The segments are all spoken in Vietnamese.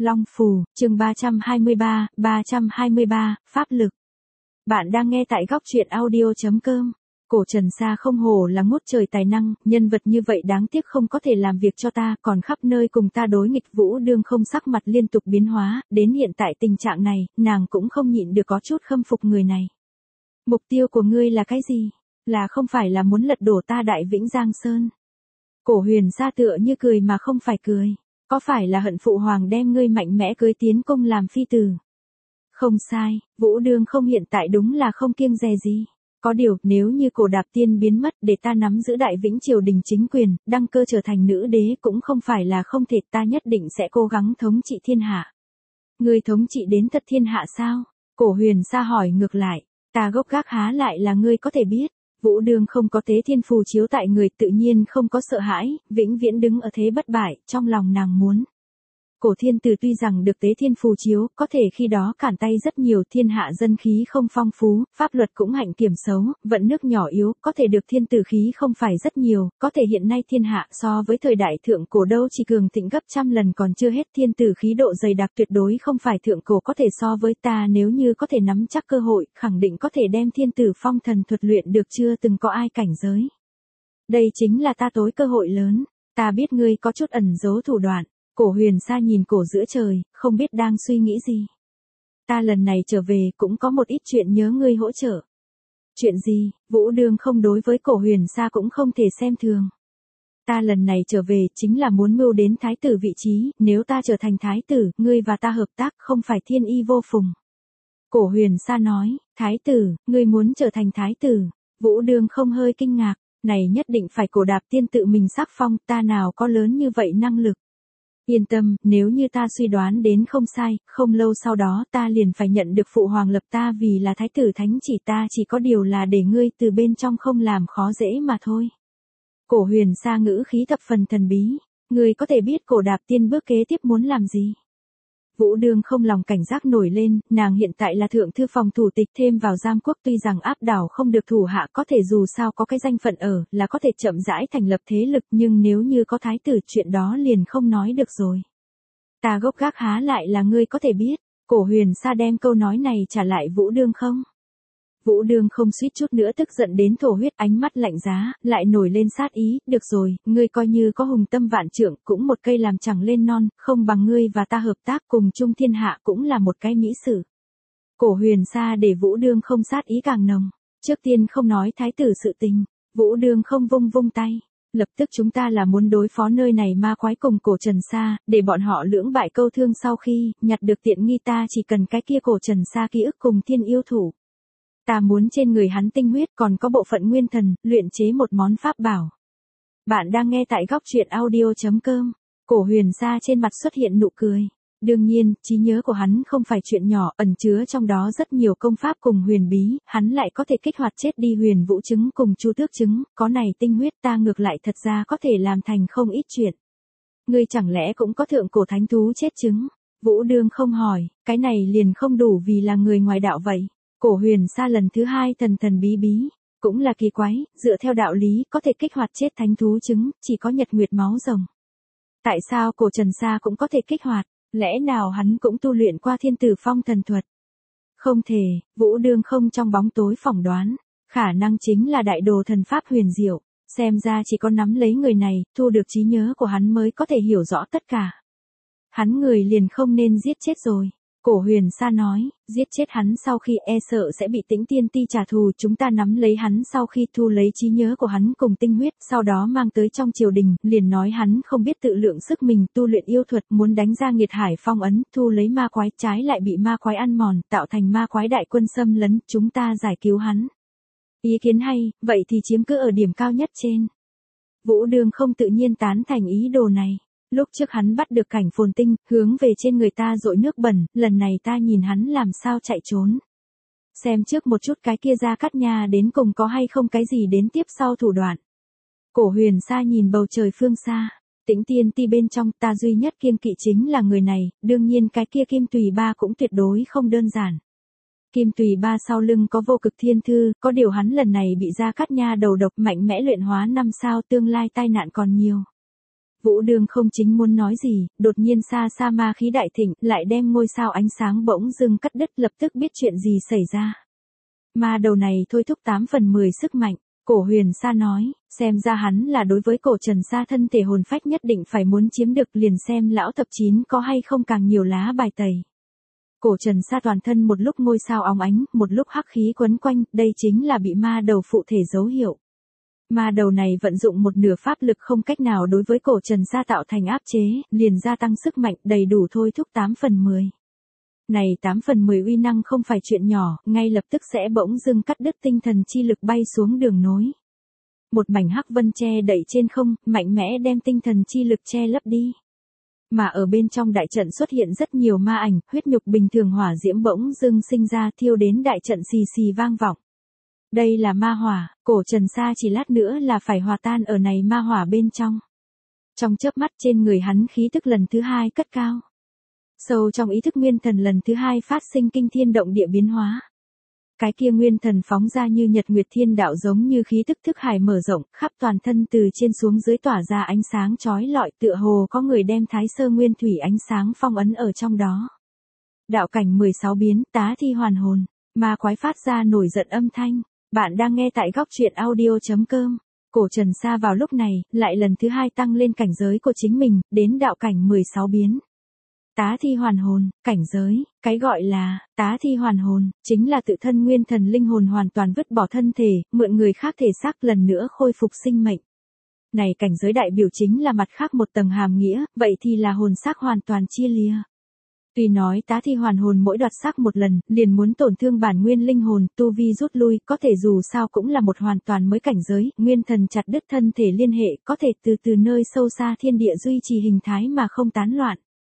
Long Phù, chương 323, pháp lực. Bạn đang nghe tại góc truyện audio.com. Cổ Trần Sa không hổ là ngút trời tài năng, nhân vật như vậy đáng tiếc không có thể làm việc cho ta, còn khắp nơi cùng ta đối nghịch. Vũ Đương không sắc mặt liên tục biến hóa, đến hiện tại tình trạng này, nàng cũng không nhịn được có chút khâm phục người này. Mục tiêu của ngươi là cái gì? Là không phải là muốn lật đổ ta Đại Vĩnh Giang Sơn? Cổ Huyền Sa tựa như cười mà không phải cười. Có phải là hận phụ hoàng đem ngươi mạnh mẽ cưới tiến cung làm phi tử? Không sai, Vũ Đương không hiện tại đúng là không kiêng dè gì. Có điều, nếu như Cổ Đạp Tiên biến mất để ta nắm giữ Đại Vĩnh triều đình chính quyền, đăng cơ trở thành nữ đế cũng không phải là không thể, ta nhất định sẽ cố gắng thống trị thiên hạ. Ngươi thống trị đến thật thiên hạ sao? Cổ Huyền Sa hỏi ngược lại, ta gốc gác há lại là ngươi có thể biết. Vũ Đương không có tế thiên phù chiếu tại người, tự nhiên không có sợ hãi, vĩnh viễn đứng ở thế bất bại, trong lòng nàng muốn. Cổ thiên tử tuy rằng được tế thiên phù chiếu, có thể khi đó cản tay rất nhiều, thiên hạ dân khí không phong phú, pháp luật cũng hạnh kiểm xấu, vận nước nhỏ yếu, có thể được thiên tử khí không phải rất nhiều, có thể hiện nay thiên hạ so với thời đại thượng cổ đâu chỉ cường thịnh gấp trăm lần còn chưa hết, thiên tử khí độ dày đặc tuyệt đối không phải thượng cổ có thể so với ta, nếu như có thể nắm chắc cơ hội, khẳng định có thể đem thiên tử phong thần thuật luyện được chưa từng có ai cảnh giới. Đây chính là ta tối cơ hội lớn, ta biết ngươi có chút ẩn giấu thủ đoạn. Cổ Huyền Sa nhìn cổ giữa trời, không biết đang suy nghĩ gì. Ta lần này trở về cũng có một ít chuyện nhớ ngươi hỗ trợ. Chuyện gì? Vũ Đương không đối với Cổ Huyền Sa cũng không thể xem thường. Ta lần này trở về chính là muốn mưu đến thái tử vị trí, nếu ta trở thành thái tử, ngươi và ta hợp tác không phải thiên y vô phùng. Cổ Huyền Sa nói, thái tử, ngươi muốn trở thành thái tử? Vũ Đương không hơi kinh ngạc, này nhất định phải Cổ Đạp Tiên tự mình sắc phong, ta nào có lớn như vậy năng lực. Yên tâm, nếu như ta suy đoán đến không sai, không lâu sau đó ta liền phải nhận được phụ hoàng lập ta vì là thái tử thánh chỉ, ta chỉ có điều là để ngươi từ bên trong không làm khó dễ mà thôi. Cổ Huyền Sa ngữ khí thập phần thần bí, ngươi có thể biết Cổ Đạp Tiên bước kế tiếp muốn làm gì? Vũ Đương không lòng cảnh giác nổi lên, nàng hiện tại là thượng thư phòng thủ tịch, thêm vào Giang Quốc tuy rằng áp đảo không được thủ hạ, có thể dù sao có cái danh phận ở, là có thể chậm rãi thành lập thế lực, nhưng nếu như có thái tử chuyện đó liền không nói được rồi. Ta gốc gác há lại là ngươi có thể biết. Cổ Huyền Sa đem câu nói này trả lại Vũ Đương không? Vũ Đương không suýt chút nữa tức giận đến thổ huyết, ánh mắt lạnh giá, lại nổi lên sát ý, được rồi, ngươi coi như có hùng tâm vạn trượng, cũng một cây làm chẳng lên non, không bằng ngươi và ta hợp tác cùng chung thiên hạ cũng là một cái mỹ sự. Cổ Huyền Sa để Vũ Đương không sát ý càng nồng, trước tiên không nói thái tử sự tình, Vũ Đương không vung tay. Lập tức chúng ta là muốn đối phó nơi này ma quái cùng Cổ Trần Sa, để bọn họ lưỡng bại câu thương, sau khi nhặt được tiện nghi ta chỉ cần cái kia Cổ Trần Sa ký ức cùng thiên yêu thủ. Ta muốn trên người hắn tinh huyết, còn có bộ phận nguyên thần, luyện chế một món pháp bảo. Bạn đang nghe tại góc truyện audio.com. Cổ Huyền Sa trên mặt xuất hiện nụ cười. Đương nhiên, trí nhớ của hắn không phải chuyện nhỏ, ẩn chứa trong đó rất nhiều công pháp cùng huyền bí, hắn lại có thể kích hoạt chết đi huyền vũ trứng cùng chu tước trứng, có này tinh huyết ta ngược lại thật ra có thể làm thành không ít chuyện. Ngươi chẳng lẽ cũng có thượng cổ thánh thú chết trứng? Vũ Đương không hỏi, cái này liền không đủ vì là người ngoài đạo vậy. Cổ Huyền Sa lần thứ hai thần bí, cũng là kỳ quái, dựa theo đạo lý, có thể kích hoạt chết thánh thú trứng, chỉ có nhật nguyệt máu rồng. Tại sao Cổ Trần Sa cũng có thể kích hoạt, lẽ nào hắn cũng tu luyện qua thiên tử phong thần thuật? Không thể, Vũ Đương không trong bóng tối phỏng đoán, khả năng chính là đại đồ thần pháp huyền diệu, xem ra chỉ có nắm lấy người này, thu được trí nhớ của hắn mới có thể hiểu rõ tất cả. Hắn người liền không nên giết chết rồi. Cổ Huyền Sa nói, giết chết hắn sau khi e sợ sẽ bị Tĩnh Tiên Ti trả thù, chúng ta nắm lấy hắn sau khi thu lấy trí nhớ của hắn cùng tinh huyết, sau đó mang tới trong triều đình, liền nói hắn không biết tự lượng sức mình, tu luyện yêu thuật, muốn đánh ra nghiệt hải phong ấn, thu lấy ma quái, trái lại bị ma quái ăn mòn, tạo thành ma quái đại quân xâm lấn, chúng ta giải cứu hắn. Ý kiến hay, vậy thì chiếm cứ ở điểm cao nhất trên. Vũ Đương không tự nhiên tán thành ý đồ này. Lúc trước hắn bắt được Cảnh Phồn Tinh, hướng về trên người ta dội nước bẩn, lần này ta nhìn hắn làm sao chạy trốn. Xem trước một chút cái kia Gia Cát Nha đến cùng có hay không cái gì đến tiếp sau thủ đoạn. Cổ Huyền Sa nhìn bầu trời phương xa, Tĩnh Tiên Ti bên trong, ta duy nhất kiêng kỵ chính là người này, đương nhiên cái kia Kim Tùy Ba cũng tuyệt đối không đơn giản. Kim Tùy Ba sau lưng có vô cực thiên thư, có điều hắn lần này bị Gia Cát Nha đầu độc mạnh mẽ luyện hóa 5 sao, tương lai tai nạn còn nhiều. Vũ Đương không chính muốn nói gì, đột nhiên xa xa ma khí đại thịnh, lại đem ngôi sao ánh sáng bỗng dưng cắt đứt, lập tức biết chuyện gì xảy ra. Ma đầu này thôi thúc 8 phần 10 sức mạnh, Cổ Huyền Sa nói, xem ra hắn là đối với Cổ Trần Sa thân thể hồn phách nhất định phải muốn chiếm được, liền xem lão thập chín có hay không càng nhiều lá bài tẩy. Cổ Trần Sa toàn thân một lúc ngôi sao óng ánh, một lúc hắc khí quấn quanh, đây chính là bị ma đầu phụ thể dấu hiệu. Ma đầu này vận dụng một nửa pháp lực không cách nào đối với Cổ Trần Sa tạo thành áp chế, liền gia tăng sức mạnh đầy đủ thôi thúc 8 phần 10. Này 8 phần 10 uy năng không phải chuyện nhỏ, ngay lập tức sẽ bỗng dưng cắt đứt tinh thần chi lực bay xuống đường nối. Một mảnh hắc vân che đậy trên không, mạnh mẽ đem tinh thần chi lực che lấp đi. Mà ở bên trong đại trận xuất hiện rất nhiều ma ảnh, huyết nhục bình thường hỏa diễm bỗng dưng sinh ra thiêu đến đại trận xì xì vang vọng. Đây là ma hỏa, Cổ Trần Sa chỉ lát nữa là phải hòa tan ở này ma hỏa bên trong. Trong chớp mắt trên người hắn khí tức lần thứ hai cất cao. Sâu trong ý thức nguyên thần lần thứ hai phát sinh kinh thiên động địa biến hóa. Cái kia nguyên thần phóng ra như nhật nguyệt thiên đạo, giống như khí tức thức hải mở rộng, khắp toàn thân từ trên xuống dưới tỏa ra ánh sáng chói lọi, tựa hồ có người đem Thái Sơ Nguyên Thủy ánh sáng phong ấn ở trong đó. Đạo cảnh 16 biến, tá thi hoàn hồn, ma quái phát ra nổi giận âm thanh. Bạn đang nghe tại góc truyện audio.com. Cổ Trần Sa vào lúc này, lại lần thứ hai tăng lên cảnh giới của chính mình, đến đạo cảnh 16 biến. Tá thi hoàn hồn, cảnh giới, cái gọi là tá thi hoàn hồn, chính là tự thân nguyên thần linh hồn hoàn toàn vứt bỏ thân thể, mượn người khác thể xác lần nữa khôi phục sinh mệnh. Này cảnh giới đại biểu chính là mặt khác một tầng hàm nghĩa, vậy thì là hồn xác hoàn toàn chia lìa. Tuy nói tá thi hoàn hồn mỗi đoạt xác một lần, liền muốn tổn thương bản nguyên linh hồn, tu vi rút lui, có thể dù sao cũng là một hoàn toàn mới cảnh giới, nguyên thần chặt đứt thân thể liên hệ, có thể từ nơi sâu xa thiên địa duy trì hình thái mà không tán loạn.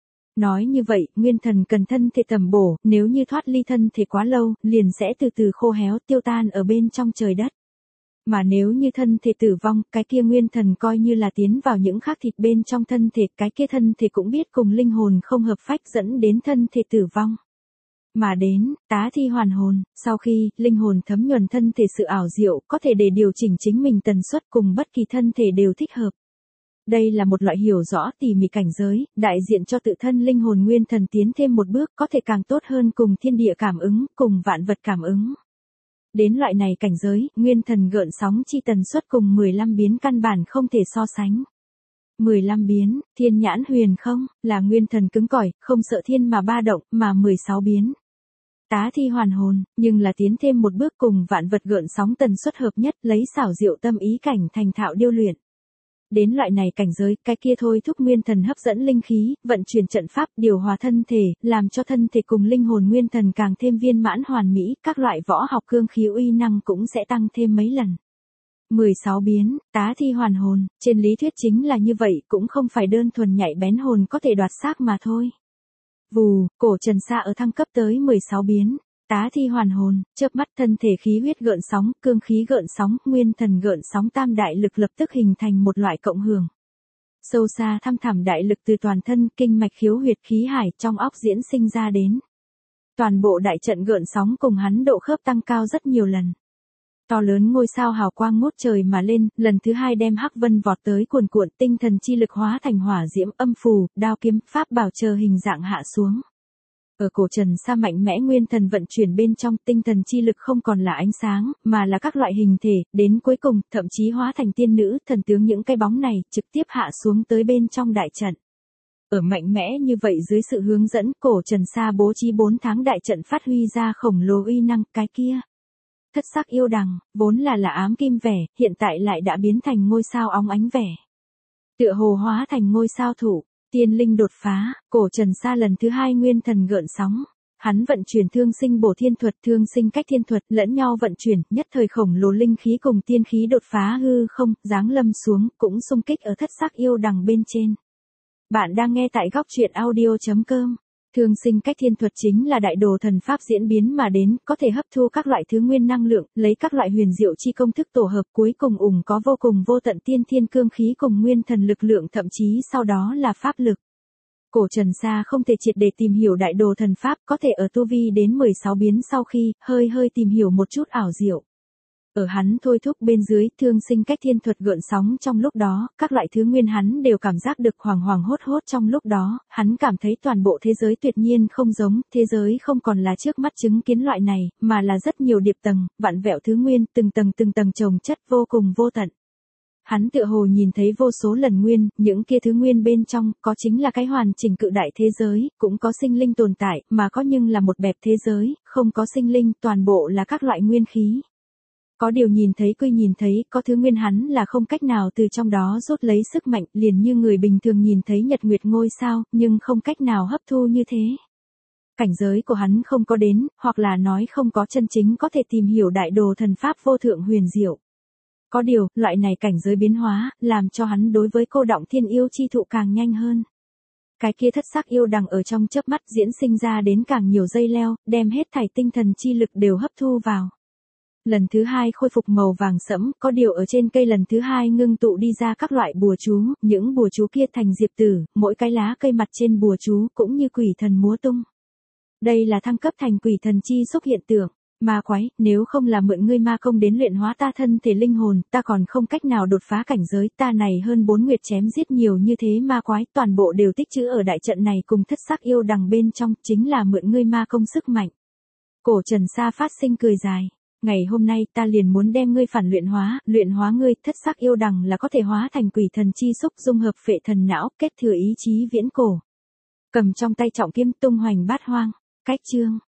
Nói như vậy, nguyên thần cần thân thể tầm bổ, nếu như thoát ly thân thể quá lâu, liền sẽ từ từ khô héo tiêu tan ở bên trong trời đất. Mà nếu như thân thể tử vong, cái kia nguyên thần coi như là tiến vào những khác thịt bên trong thân thể, cái kia thân thể cũng biết cùng linh hồn không hợp phách dẫn đến thân thể tử vong. Mà đến, tá thi hoàn hồn, sau khi, linh hồn thấm nhuần thân thể sự ảo diệu, có thể để điều chỉnh chính mình tần suất cùng bất kỳ thân thể đều thích hợp. Đây là một loại hiểu rõ tỉ mỉ cảnh giới, đại diện cho tự thân linh hồn nguyên thần tiến thêm một bước, có thể càng tốt hơn cùng thiên địa cảm ứng, cùng vạn vật cảm ứng. Đến loại này cảnh giới, nguyên thần gợn sóng chi tần suất cùng 15 biến căn bản không thể so sánh. 15 biến, thiên nhãn huyền không, là nguyên thần cứng cỏi, không sợ thiên mà ba động, mà 16 biến. Tá thi hoàn hồn, nhưng là tiến thêm một bước cùng vạn vật gợn sóng tần suất hợp nhất, lấy xảo diệu tâm ý cảnh thành thạo điêu luyện. Đến loại này cảnh giới, cái kia thôi thúc nguyên thần hấp dẫn linh khí, vận chuyển trận pháp, điều hòa thân thể, làm cho thân thể cùng linh hồn nguyên thần càng thêm viên mãn hoàn mỹ, các loại võ học cương khí uy năng cũng sẽ tăng thêm mấy lần. 16 biến, tá thi hoàn hồn, trên lý thuyết chính là như vậy, cũng không phải đơn thuần nhạy bén hồn có thể đoạt xác mà thôi. Vù, Cổ Trần Sa ở thăng cấp tới 16 biến. Tá thi hoàn hồn, chớp mắt thân thể khí huyết gợn sóng, cương khí gợn sóng, nguyên thần gợn sóng, tam đại lực lập tức hình thành một loại cộng hưởng. Sâu xa thăm thẳm đại lực từ toàn thân, kinh mạch khiếu huyệt khí hải trong óc diễn sinh ra đến. Toàn bộ đại trận gợn sóng cùng hắn độ khớp tăng cao rất nhiều lần. To lớn ngôi sao hào quang ngút trời mà lên, lần thứ hai đem hắc vân vọt tới cuồn cuộn, tinh thần chi lực hóa thành hỏa diễm, âm phù, đao kiếm, pháp bảo chờ hình dạng hạ xuống. Ở Cổ Trần Sa mạnh mẽ nguyên thần vận chuyển bên trong, tinh thần chi lực không còn là ánh sáng, mà là các loại hình thể, đến cuối cùng, thậm chí hóa thành tiên nữ, thần tướng những cái bóng này, trực tiếp hạ xuống tới bên trong đại trận. Ở mạnh mẽ như vậy dưới sự hướng dẫn, Cổ Trần Sa bố trí 4 tháng đại trận phát huy ra khổng lồ uy năng, cái kia. Thất sắc yêu đằng, vốn là ám kim vẻ, hiện tại lại đã biến thành ngôi sao óng ánh vẻ. Tựa hồ hóa thành ngôi sao thủ. Tiên linh đột phá, Cổ Trần Sa lần thứ hai nguyên thần gợn sóng. Hắn vận chuyển thương sinh bổ thiên thuật, thương sinh cách thiên thuật, lẫn nhau vận chuyển, nhất thời khổng lồ linh khí cùng tiên khí đột phá hư không, giáng lâm xuống, cũng xung kích ở thất sắc yêu đằng bên trên. Bạn đang nghe tại góc truyện audio.com. Thương sinh cách thiên thuật chính là đại đồ thần pháp diễn biến mà đến, có thể hấp thu các loại thứ nguyên năng lượng, lấy các loại huyền diệu chi công thức tổ hợp, cuối cùng có vô cùng vô tận tiên thiên cương khí cùng nguyên thần lực lượng, thậm chí sau đó là pháp lực. Cổ Trần Sa không thể triệt để tìm hiểu đại đồ thần pháp, có thể ở tu vi đến 16 biến sau khi, hơi tìm hiểu một chút ảo diệu. Ở hắn thôi thúc bên dưới, thương sinh cách thiên thuật gợn sóng trong lúc đó, các loại thứ nguyên hắn đều cảm giác được hoàng hoàng hốt hốt trong lúc đó, hắn cảm thấy toàn bộ thế giới tuyệt nhiên không giống, thế giới không còn là trước mắt chứng kiến loại này, mà là rất nhiều điệp tầng, vạn vẹo thứ nguyên, từng tầng chồng chất vô cùng vô tận. Hắn tựa hồ nhìn thấy vô số lần nguyên, những kia thứ nguyên bên trong, có chính là cái hoàn chỉnh cự đại thế giới, cũng có sinh linh tồn tại, mà có nhưng là một bẹp thế giới, không có sinh linh, toàn bộ là các loại nguyên khí. Có điều nhìn thấy quy nhìn thấy, có thứ nguyên hắn là không cách nào từ trong đó rút lấy sức mạnh, liền như người bình thường nhìn thấy nhật nguyệt ngôi sao, nhưng không cách nào hấp thu như thế. Cảnh giới của hắn không có đến, hoặc là nói không có chân chính có thể tìm hiểu đại đồ thần pháp vô thượng huyền diệu. Có điều, loại này cảnh giới biến hóa, làm cho hắn đối với cô động thiên yêu chi thụ càng nhanh hơn. Cái kia thất sắc yêu đằng ở trong chớp mắt diễn sinh ra đến càng nhiều dây leo, đem hết thảy tinh thần chi lực đều hấp thu vào. Lần thứ hai khôi phục màu vàng sẫm, có điều ở trên cây lần thứ hai ngưng tụ đi ra các loại bùa chú, những bùa chú kia thành diệp tử, mỗi cái lá cây mặt trên bùa chú cũng như quỷ thần múa tung. Đây là thăng cấp thành quỷ thần chi xúc hiện tượng. Ma quái, nếu không là mượn ngươi ma công đến luyện hóa ta thân thể linh hồn, ta còn không cách nào đột phá cảnh giới, ta này hơn 4 nguyệt chém giết nhiều như thế ma quái, toàn bộ đều tích trữ ở đại trận này cùng thất sắc yêu đằng bên trong, chính là mượn ngươi ma công sức mạnh. Cổ Trần Sa phát sinh cười dài. Ngày hôm nay ta liền muốn đem ngươi phản luyện hóa ngươi, thất sắc yêu đằng là có thể hóa thành quỷ thần chi xúc dung hợp phệ thần não, kết thừa ý chí viễn cổ. Cầm trong tay trọng kiếm tung hoành bát hoang, cách chương.